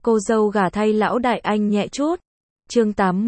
Cô dâu gả thay lão đại anh nhẹ chút. Chương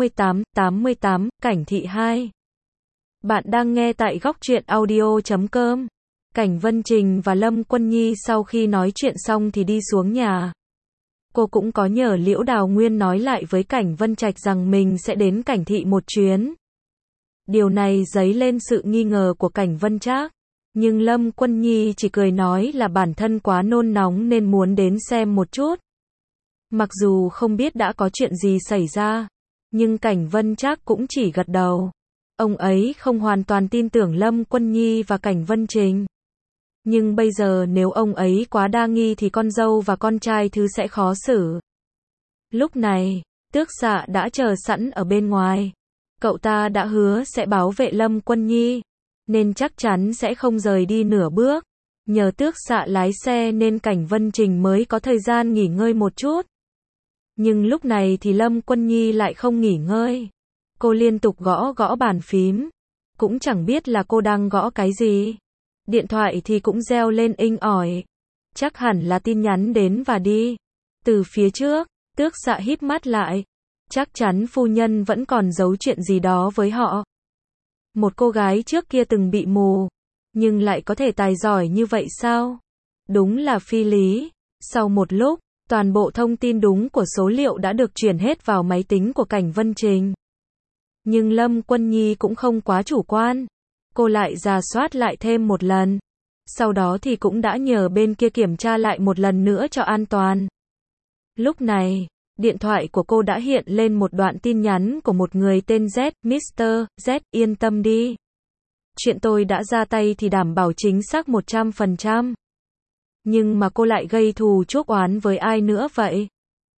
88, Cảnh Thị 2. Bạn đang nghe tại góc truyện audio.com. Cảnh Vân Trình và Lâm Quân Nhi sau khi nói chuyện xong thì đi xuống nhà. Cô cũng có nhờ Liễu Đào Nguyên nói lại với Cảnh Vân Trạch rằng mình sẽ đến Cảnh Thị một chuyến. Điều này dấy lên sự nghi ngờ của Cảnh Vân Trác. Nhưng Lâm Quân Nhi chỉ cười nói là bản thân quá nôn nóng nên muốn đến xem một chút. Mặc dù không biết đã có chuyện gì xảy ra, nhưng Cảnh Vân Trác cũng chỉ gật đầu. Ông ấy không hoàn toàn tin tưởng Lâm Quân Nhi và Cảnh Vân Trình. Nhưng bây giờ nếu ông ấy quá đa nghi thì con dâu và con trai thứ sẽ khó xử. Lúc này, Tước Xạ đã chờ sẵn ở bên ngoài. Cậu ta đã hứa sẽ bảo vệ Lâm Quân Nhi, nên chắc chắn sẽ không rời đi nửa bước. Nhờ Tước Xạ lái xe nên Cảnh Vân Trình mới có thời gian nghỉ ngơi một chút. Nhưng lúc này thì Lâm Quân Nhi lại không nghỉ ngơi. Cô liên tục gõ gõ bàn phím. Cũng chẳng biết là cô đang gõ cái gì. Điện thoại thì cũng reo lên inh ỏi. Chắc hẳn là tin nhắn đến và đi. Từ phía trước, Tước Xạ híp mắt lại. Chắc chắn phu nhân vẫn còn giấu chuyện gì đó với họ. Một cô gái trước kia từng bị mù, nhưng lại có thể tài giỏi như vậy sao? Đúng là phi lý. Sau một lúc, toàn bộ thông tin đúng của số liệu đã được chuyển hết vào máy tính của Cảnh Vân Trình. Nhưng Lâm Quân Nhi cũng không quá chủ quan. Cô lại rà soát lại thêm một lần. Sau đó thì cũng đã nhờ bên kia kiểm tra lại một lần nữa cho an toàn. Lúc này, điện thoại của cô đã hiện lên một đoạn tin nhắn của một người tên Z. Mr. Z, yên tâm đi. Chuyện tôi đã ra tay thì đảm bảo chính xác 100%. Nhưng mà cô lại gây thù chuốc oán với ai nữa vậy?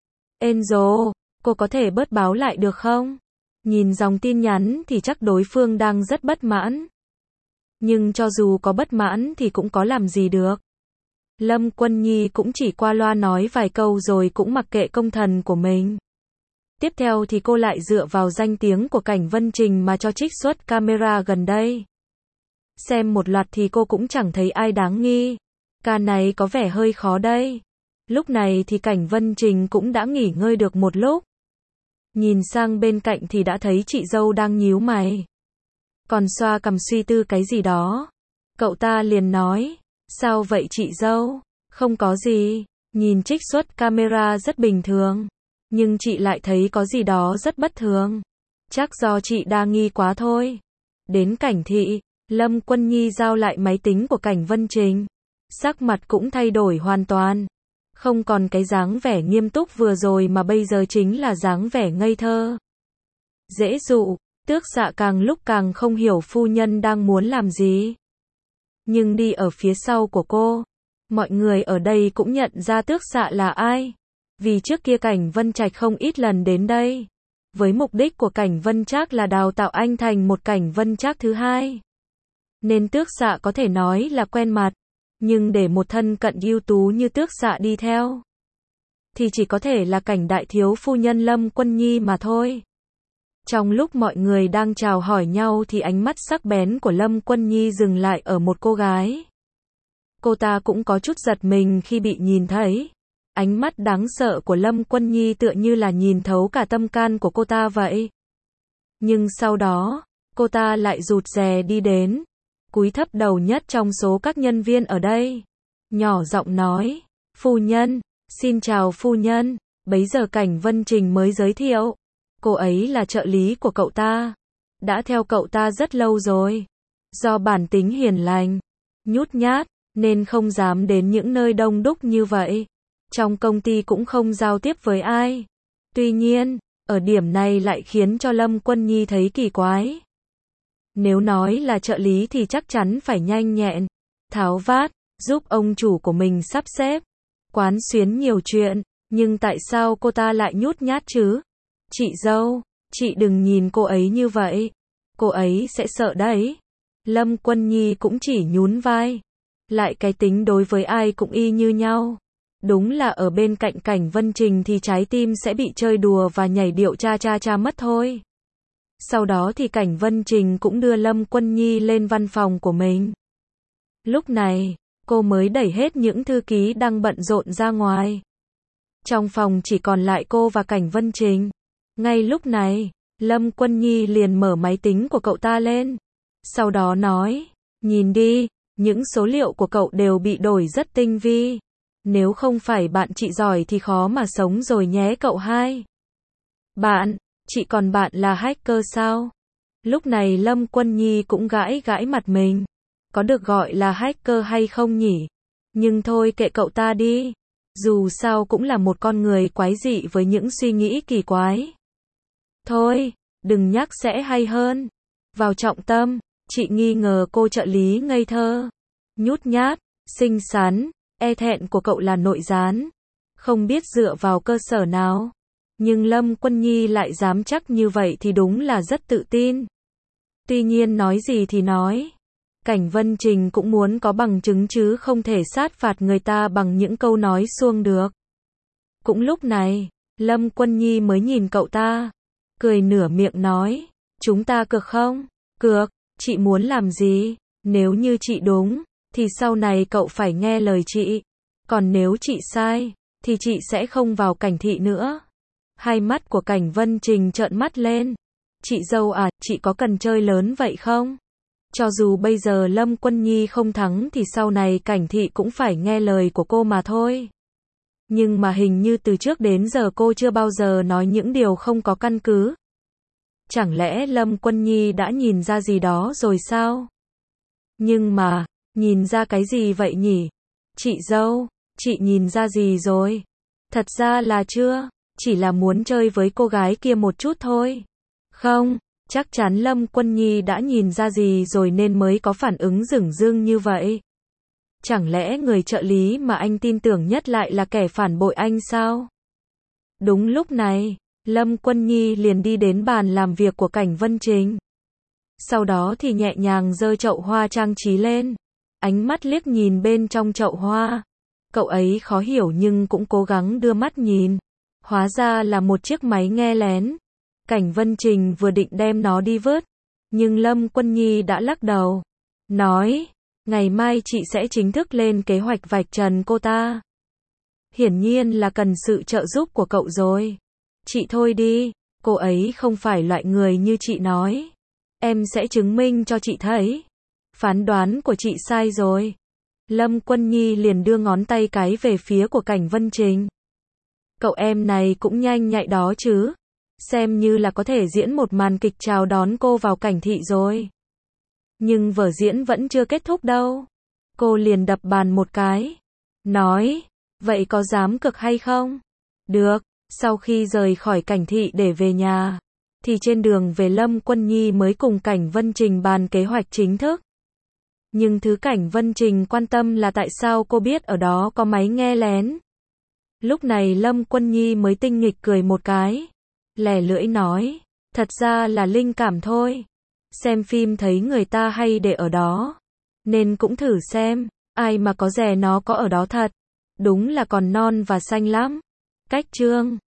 Angel, cô có thể bớt báo lại được không? Nhìn dòng tin nhắn thì chắc đối phương đang rất bất mãn. Nhưng cho dù có bất mãn thì cũng có làm gì được. Lâm Quân Nhi cũng chỉ qua loa nói vài câu rồi cũng mặc kệ công thần của mình. Tiếp theo thì cô lại dựa vào danh tiếng của Cảnh Vân Trình mà cho trích xuất camera gần đây. Xem một loạt thì cô cũng chẳng thấy ai đáng nghi. Ca này có vẻ hơi khó đây. Lúc này thì Cảnh Vân Trình cũng đã nghỉ ngơi được một lúc. Nhìn sang bên cạnh thì đã thấy chị dâu đang nhíu mày. Còn xoa cằm suy tư cái gì đó. Cậu ta liền nói, sao vậy chị dâu? Không có gì, nhìn trích xuất camera rất bình thường. Nhưng chị lại thấy có gì đó rất bất thường. Chắc do chị đa nghi quá thôi. Đến Cảnh Thị, Lâm Quân Nhi giao lại máy tính của Cảnh Vân Trình. Sắc mặt cũng thay đổi hoàn toàn. Không còn cái dáng vẻ nghiêm túc vừa rồi mà bây giờ chính là dáng vẻ ngây thơ. Dễ dụ, Tước Xạ càng lúc càng không hiểu phu nhân đang muốn làm gì. Nhưng đi ở phía sau của cô, mọi người ở đây cũng nhận ra Tước Xạ là ai. Vì trước kia Cảnh Vân Trạch không ít lần đến đây. Với mục đích của Cảnh Vân Trác là đào tạo anh thành một Cảnh Vân Trác thứ hai. Nên Tước Xạ có thể nói là quen mặt. Nhưng để một thân cận ưu tú như Tước Xạ đi theo, thì chỉ có thể là Cảnh đại thiếu phu nhân Lâm Quân Nhi mà thôi. Trong lúc mọi người đang chào hỏi nhau thì ánh mắt sắc bén của Lâm Quân Nhi dừng lại ở một cô gái. Cô ta cũng có chút giật mình khi bị nhìn thấy. Ánh mắt đáng sợ của Lâm Quân Nhi tựa như là nhìn thấu cả tâm can của cô ta vậy. Nhưng sau đó, cô ta lại rụt rè đi đến, cúi thấp đầu nhất trong số các nhân viên ở đây. Nhỏ giọng nói, phu nhân, xin chào phu nhân. Bấy giờ Cảnh Vân Trình mới giới thiệu. Cô ấy là trợ lý của cậu ta. Đã theo cậu ta rất lâu rồi. Do bản tính hiền lành, nhút nhát, nên không dám đến những nơi đông đúc như vậy. Trong công ty cũng không giao tiếp với ai. Tuy nhiên, ở điểm này lại khiến cho Lâm Quân Nhi thấy kỳ quái. Nếu nói là trợ lý thì chắc chắn phải nhanh nhẹn, tháo vát, giúp ông chủ của mình sắp xếp, quán xuyến nhiều chuyện. Nhưng tại sao cô ta lại nhút nhát chứ? Chị dâu, chị đừng nhìn cô ấy như vậy. Cô ấy sẽ sợ đấy. Lâm Quân Nhi cũng chỉ nhún vai. Lại cái tính đối với ai cũng y như nhau. Đúng là ở bên cạnh Cảnh Vân Trình thì trái tim sẽ bị chơi đùa và nhảy điệu cha cha cha mất thôi. Sau đó thì Cảnh Vân Trình cũng đưa Lâm Quân Nhi lên văn phòng của mình. Lúc này, cô mới đẩy hết những thư ký đang bận rộn ra ngoài. Trong phòng chỉ còn lại cô và Cảnh Vân Trình. Ngay lúc này, Lâm Quân Nhi liền mở máy tính của cậu ta lên. Sau đó nói, nhìn đi, những số liệu của cậu đều bị đổi rất tinh vi. Nếu không phải bạn chị giỏi thì khó mà sống rồi nhé cậu hai. Bạn, chị còn bạn là hacker sao? Lúc này Lâm Quân Nhi cũng gãi gãi mặt mình. Có được gọi là hacker hay không nhỉ? Nhưng thôi kệ cậu ta đi. Dù sao cũng là một con người quái dị với những suy nghĩ kỳ quái. Thôi, đừng nhắc sẽ hay hơn. Vào trọng tâm, chị nghi ngờ cô trợ lý ngây thơ, nhút nhát, xinh xắn, e thẹn của cậu là nội gián. Không biết dựa vào cơ sở nào. Nhưng Lâm Quân Nhi lại dám chắc như vậy thì đúng là rất tự tin. Tuy nhiên nói gì thì nói. Cảnh Vân Trình cũng muốn có bằng chứng chứ không thể sát phạt người ta bằng những câu nói suông được. Cũng lúc này, Lâm Quân Nhi mới nhìn cậu ta, cười nửa miệng nói, chúng ta cược không? Cược, chị muốn làm gì? Nếu như chị đúng, thì sau này cậu phải nghe lời chị. Còn nếu chị sai, thì chị sẽ không vào Cảnh thị nữa. Hai mắt của Cảnh Vân Trình trợn mắt lên. Chị dâu à, chị có cần chơi lớn vậy không? Cho dù bây giờ Lâm Quân Nhi không thắng thì sau này Cảnh thị cũng phải nghe lời của cô mà thôi. Nhưng mà hình như từ trước đến giờ cô chưa bao giờ nói những điều không có căn cứ. Chẳng lẽ Lâm Quân Nhi đã nhìn ra gì đó rồi sao? Nhưng mà, nhìn ra cái gì vậy nhỉ? Chị dâu, chị nhìn ra gì rồi? Thật ra là chưa, chỉ là muốn chơi với cô gái kia một chút thôi. Không, chắc chắn Lâm Quân Nhi đã nhìn ra gì rồi nên mới có phản ứng dửng dưng như vậy. Chẳng lẽ người trợ lý mà anh tin tưởng nhất lại là kẻ phản bội anh sao? Đúng lúc này, Lâm Quân Nhi liền đi đến bàn làm việc của Cảnh Vân Trình. Sau đó thì nhẹ nhàng giơ chậu hoa trang trí lên. Ánh mắt liếc nhìn bên trong chậu hoa. Cậu ấy khó hiểu nhưng cũng cố gắng đưa mắt nhìn. Hóa ra là một chiếc máy nghe lén. Cảnh Vân Trình vừa định đem nó đi vứt. Nhưng Lâm Quân Nhi đã lắc đầu. Nói, ngày mai chị sẽ chính thức lên kế hoạch vạch trần cô ta. Hiển nhiên là cần sự trợ giúp của cậu rồi. Chị thôi đi, cô ấy không phải loại người như chị nói. Em sẽ chứng minh cho chị thấy. Phán đoán của chị sai rồi. Lâm Quân Nhi liền đưa ngón tay cái về phía của Cảnh Vân Trình. Cậu em này cũng nhanh nhạy đó chứ. Xem như là có thể diễn một màn kịch chào đón cô vào Cảnh thị rồi. Nhưng vở diễn vẫn chưa kết thúc đâu. Cô liền đập bàn một cái. Nói, vậy có dám cực hay không? Được, sau khi rời khỏi Cảnh thị để về nhà, thì trên đường về Lâm Quân Nhi mới cùng Cảnh Vân Trình bàn kế hoạch chính thức. Nhưng thứ Cảnh Vân Trình quan tâm là tại sao cô biết ở đó có máy nghe lén. Lúc này Lâm Quân Nhi mới tinh nghịch cười một cái. Lẻ lưỡi nói, thật ra là linh cảm thôi. Xem phim thấy người ta hay để ở đó. Nên cũng thử xem, ai mà có dè nó có ở đó thật. Đúng là còn non và xanh lắm. Cách chương